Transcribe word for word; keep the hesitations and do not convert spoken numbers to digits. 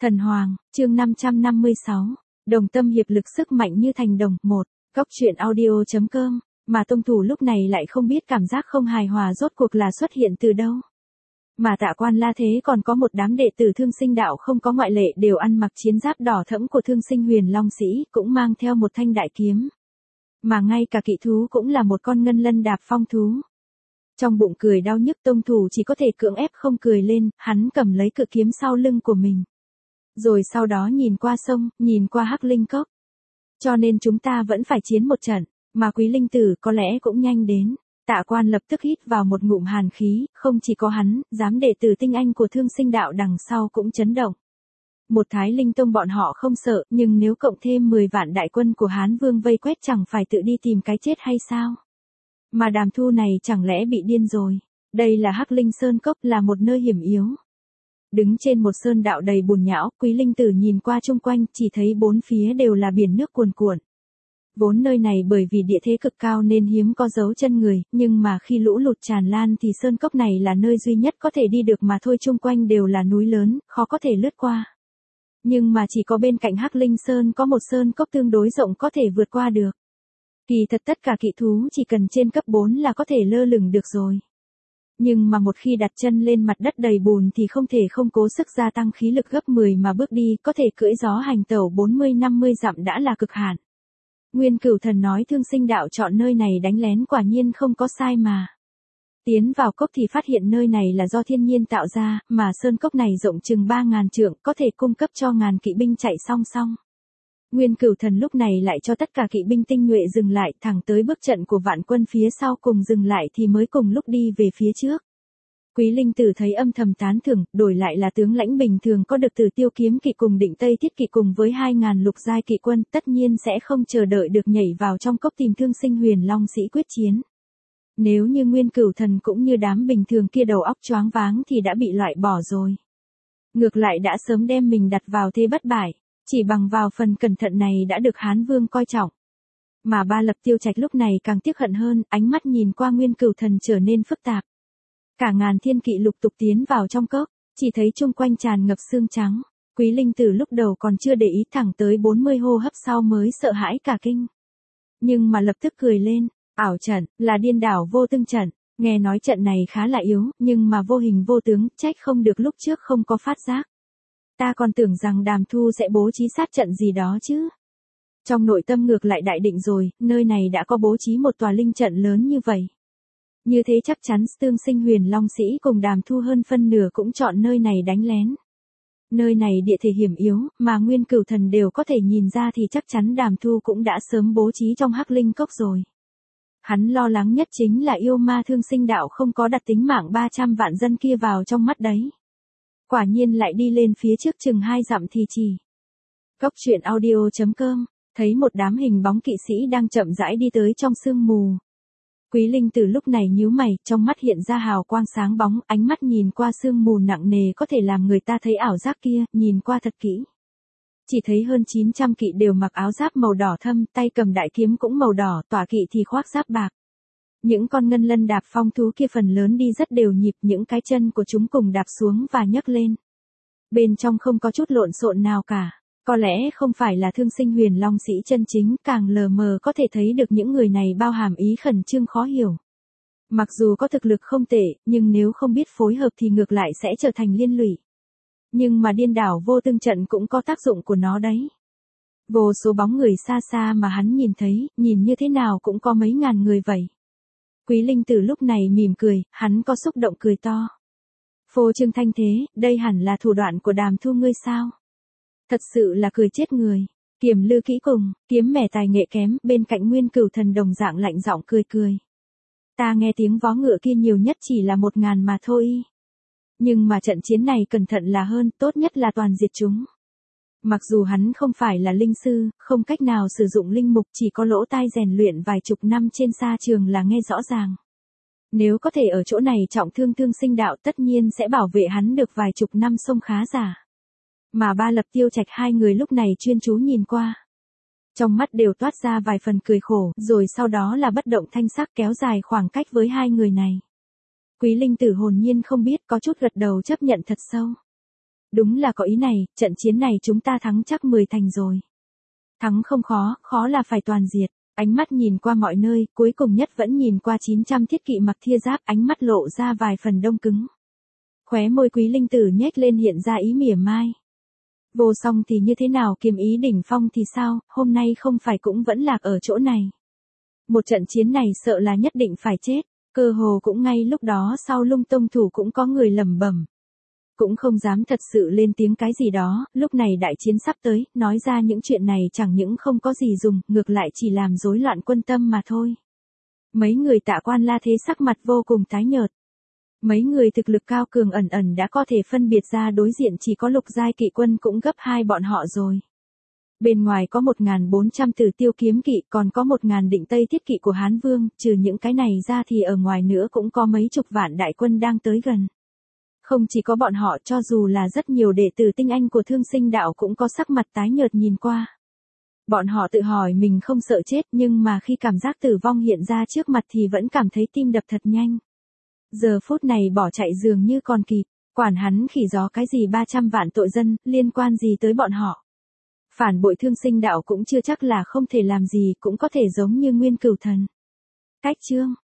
Thần Hoàng, chương năm trăm năm mươi sáu. Đồng tâm hiệp lực sức mạnh như thành đồng. Một. Góc truyện audio chấm com. Mà tông thủ lúc này lại không biết cảm giác không hài hòa rốt cuộc là xuất hiện từ đâu. Mà Tạ Quan La Thế còn có một đám đệ tử Thương Sinh Đạo không có ngoại lệ đều ăn mặc chiến giáp đỏ thẫm của Thương Sinh Huyền Long Sĩ, cũng mang theo một thanh đại kiếm. Mà ngay cả kỵ thú cũng là một con ngân lân đạp phong thú. Trong bụng cười đau nhức, tông thủ chỉ có thể cưỡng ép không cười lên, hắn cầm lấy cự kiếm sau lưng của mình. Rồi sau đó nhìn qua sông, nhìn qua Hắc Linh Cốc. Cho nên chúng ta vẫn phải chiến một trận, mà Quý Linh Tử có lẽ cũng nhanh đến. Tạ Quan lập tức hít vào một ngụm hàn khí, không chỉ có hắn, dám đệ tử tinh anh của Thương Sinh Đạo đằng sau cũng chấn động. Một Thái Linh Tông bọn họ không sợ, nhưng nếu cộng thêm mười vạn đại quân của Hán Vương vây quét chẳng phải tự đi tìm cái chết hay sao? Mà Đàm Thu này chẳng lẽ bị điên rồi? Đây là Hắc Linh Sơn Cốc, là một nơi hiểm yếu. Đứng trên một sơn đạo đầy bùn nhão, Quý Linh Tử nhìn qua chung quanh, chỉ thấy bốn phía đều là biển nước cuồn cuộn. Vốn nơi này bởi vì địa thế cực cao nên hiếm có dấu chân người, nhưng mà khi lũ lụt tràn lan thì sơn cốc này là nơi duy nhất có thể đi được mà thôi, chung quanh đều là núi lớn, khó có thể lướt qua. Nhưng mà chỉ có bên cạnh Hắc Linh Sơn có một sơn cốc tương đối rộng có thể vượt qua được. Kỳ thật tất cả kỵ thú chỉ cần trên cấp bốn là có thể lơ lửng được rồi. Nhưng mà một khi đặt chân lên mặt đất đầy bùn thì không thể không cố sức gia tăng khí lực gấp mười mà bước đi, có thể cưỡi gió hành tẩu bốn mươi năm mươi dặm đã là cực hạn. Nguyên Cửu Thần nói Thương Sinh Đạo chọn nơi này đánh lén quả nhiên không có sai mà. Tiến vào cốc thì phát hiện nơi này là do thiên nhiên tạo ra, mà sơn cốc này rộng chừng ba ngàn trượng, có thể cung cấp cho ngàn kỵ binh chạy song song. Nguyên Cửu Thần lúc này lại cho tất cả kỵ binh tinh nhuệ dừng lại, thẳng tới bước trận của vạn quân phía sau cùng dừng lại thì mới cùng lúc đi về phía trước. Quý Linh Tử thấy âm thầm tán thưởng, đổi lại là tướng lãnh bình thường có được Tử Tiêu kiếm kỵ cùng Định Tây thiết kỵ cùng với hai ngàn lục giai kỵ quân, tất nhiên sẽ không chờ đợi được nhảy vào trong cốc tìm Thương Sinh Huyền Long Sĩ quyết chiến. Nếu như Nguyên Cửu Thần cũng như đám bình thường kia đầu óc choáng váng thì đã bị loại bỏ rồi. Ngược lại đã sớm đem mình đặt vào thế bất bại. Chỉ bằng vào phần cẩn thận này đã được Hán Vương coi trọng. Mà Ba Lập Tiêu Trạch lúc này càng tiếc hận hơn, ánh mắt nhìn qua Nguyên Cửu Thần trở nên phức tạp. Cả ngàn thiên kỵ lục tục tiến vào trong cốc, chỉ thấy chung quanh tràn ngập xương trắng. Quý Linh Tử lúc đầu còn chưa để ý, thẳng tới bốn mươi hô hấp sau mới sợ hãi cả kinh. Nhưng mà lập tức cười lên, ảo trận, là điên đảo vô tương trận. Nghe nói trận này khá là yếu, nhưng mà vô hình vô tướng, trách không được lúc trước không có phát giác. Ta còn tưởng rằng Đàm Thu sẽ bố trí sát trận gì đó chứ. Trong nội tâm ngược lại đại định rồi, nơi này đã có bố trí một tòa linh trận lớn như vậy. Như thế chắc chắn Thương Sinh Huyền Long Sĩ cùng Đàm Thu hơn phân nửa cũng chọn nơi này đánh lén. Nơi này địa thể hiểm yếu, mà Nguyên Cửu Thần đều có thể nhìn ra thì chắc chắn Đàm Thu cũng đã sớm bố trí trong Hắc Linh Cốc rồi. Hắn lo lắng nhất chính là yêu ma Thương Sinh Đạo không có đặt tính mạng ba trăm vạn dân kia vào trong mắt đấy. Quả nhiên lại đi lên phía trước chừng hai dặm thì chỉ. Góc truyện audio chấm com, thấy một đám hình bóng kỵ sĩ đang chậm rãi đi tới trong sương mù. Quý Linh Tử lúc này nhíu mày, trong mắt hiện ra hào quang sáng bóng, ánh mắt nhìn qua sương mù nặng nề có thể làm người ta thấy ảo giác kia, nhìn qua thật kỹ. Chỉ thấy hơn chín trăm kỵ đều mặc áo giáp màu đỏ thâm, tay cầm đại kiếm cũng màu đỏ, tỏa kỵ thì khoác giáp bạc. Những con ngân lân đạp phong thú kia phần lớn đi rất đều nhịp, những cái chân của chúng cùng đạp xuống và nhấc lên. Bên trong không có chút lộn xộn nào cả. Có lẽ không phải là Thương Sinh Huyền Long Sĩ chân chính, càng lờ mờ có thể thấy được những người này bao hàm ý khẩn trương khó hiểu. Mặc dù có thực lực không tệ, nhưng nếu không biết phối hợp thì ngược lại sẽ trở thành liên lụy. Nhưng mà điên đảo vô tương trận cũng có tác dụng của nó đấy. Vô số bóng người xa xa mà hắn nhìn thấy, nhìn như thế nào cũng có mấy ngàn người vậy. Quý Linh Tử lúc này mỉm cười, hắn có xúc động cười to. Phô trương thanh thế, đây hẳn là thủ đoạn của Đàm Thu ngươi sao? Thật sự là cười chết người. Kiềm lư kỹ cùng, kiếm mẻ tài nghệ kém, bên cạnh Nguyên Cửu Thần đồng dạng lạnh giọng cười cười. Ta nghe tiếng vó ngựa kia nhiều nhất chỉ là một ngàn mà thôi. Nhưng mà trận chiến này cẩn thận là hơn, tốt nhất là toàn diệt chúng. Mặc dù hắn không phải là linh sư, không cách nào sử dụng linh mục, chỉ có lỗ tai rèn luyện vài chục năm trên sa trường là nghe rõ ràng. Nếu có thể ở chỗ này trọng thương Thương Sinh Đạo tất nhiên sẽ bảo vệ hắn được vài chục năm sông khá giả. Mà Ba Lập Tiêu Trạch hai người lúc này chuyên chú nhìn qua. Trong mắt đều toát ra vài phần cười khổ, rồi sau đó là bất động thanh sắc kéo dài khoảng cách với hai người này. Quý Linh Tử hồn nhiên không biết, có chút gật đầu chấp nhận thật sâu. Đúng là có ý này, trận chiến này chúng ta thắng chắc mười thành rồi. Thắng không khó, khó là phải toàn diệt. Ánh mắt nhìn qua mọi nơi, cuối cùng nhất vẫn nhìn qua chín trăm thiết kỵ mặc thia giáp, ánh mắt lộ ra vài phần đông cứng. Khóe môi Quý Linh Tử nhếch lên hiện ra ý mỉa mai. Vô song thì như thế nào, kiềm ý đỉnh phong thì sao, hôm nay không phải cũng vẫn lạc ở chỗ này. Một trận chiến này sợ là nhất định phải chết, cơ hồ cũng ngay lúc đó sau lung tông thủ cũng có người lẩm bẩm. Cũng không dám thật sự lên tiếng cái gì đó, lúc này đại chiến sắp tới, nói ra những chuyện này chẳng những không có gì dùng, ngược lại chỉ làm rối loạn quân tâm mà thôi. Mấy người Tạ Quan La thế sắc mặt vô cùng tái nhợt. Mấy người thực lực cao cường ẩn ẩn đã có thể phân biệt ra đối diện chỉ có lục giai kỵ quân cũng gấp hai bọn họ rồi. Bên ngoài có một nghìn bốn trăm Tử Tiêu kiếm kỵ, còn có một nghìn Định Tây thiết kỵ của Hán Vương, trừ những cái này ra thì ở ngoài nữa cũng có mấy chục vạn đại quân đang tới gần. Không chỉ có bọn họ, cho dù là rất nhiều đệ tử tinh anh của Thương Sinh Đạo cũng có sắc mặt tái nhợt nhìn qua. Bọn họ tự hỏi mình không sợ chết, nhưng mà khi cảm giác tử vong hiện ra trước mặt thì vẫn cảm thấy tim đập thật nhanh. Giờ phút này bỏ chạy dường như còn kịp, quản hắn khỉ gió cái gì ba trăm vạn tội dân, liên quan gì tới bọn họ. Phản bội Thương Sinh Đạo cũng chưa chắc là không thể làm gì, cũng có thể giống như Nguyên Cửu Thần. Cách chương